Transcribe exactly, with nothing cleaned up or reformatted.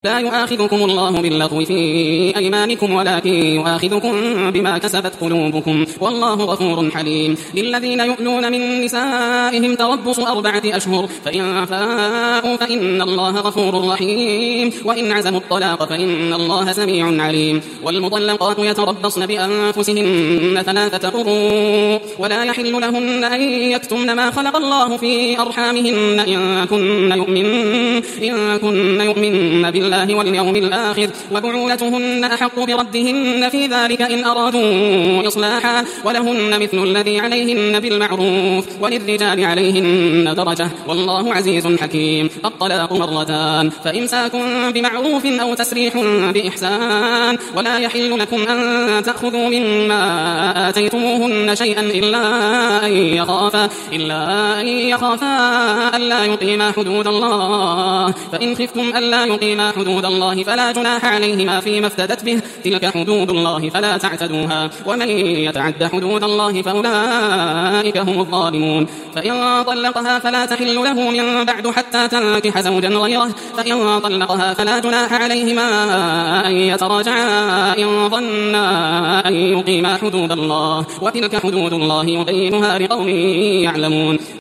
لا يؤاخذكم الله باللغو في أيمانكم ولكن يؤاخذكم بما كسبت قلوبكم والله غفور حليم. للذين يؤلون من نسائهم تربص أربعة أشهر فإن فاءوا فإن الله غفور رحيم وإن عزموا الطلاق فإن الله سميع عليم. والمطلقات يتربصن بأنفسهن ثلاثة قروء ولا يحل لهن أن يكتمن ما خلق الله في أرحامهن إن كن يؤمن إن كن يؤمن بالله واليوم الآخر وبعولتهن أحق بردهن في ذلك إن أرادوا إصلاحا ولهن مثل الذي عليهن بالمعروف وللرجال عليهن درجة والله عزيز حكيم. الطلاق مرتان فإمساك بمعروف أو تسريح بإحسان ولا يحل لكم أن تأخذوا مما آتيتموهن شيئا إلا أن يخافا إلا أن يخافا ألا يقيما حدود الله فإن خفتم ألا يقيما حدود الله فلا جناح عليهما فيما افتدت به تلك حدود الله فلا تعتدوها ومن يتعد حدود الله فأولئك هم الظالمون. فإن طلقها فلا تحل له من بعد حتى تنكح زوجا غيره فإن طلقها فلا جناح عليهما أن يتراجعا إن ظنا أن يقيما حدود الله وتلك حدود الله يبينها لقوم يعلمون.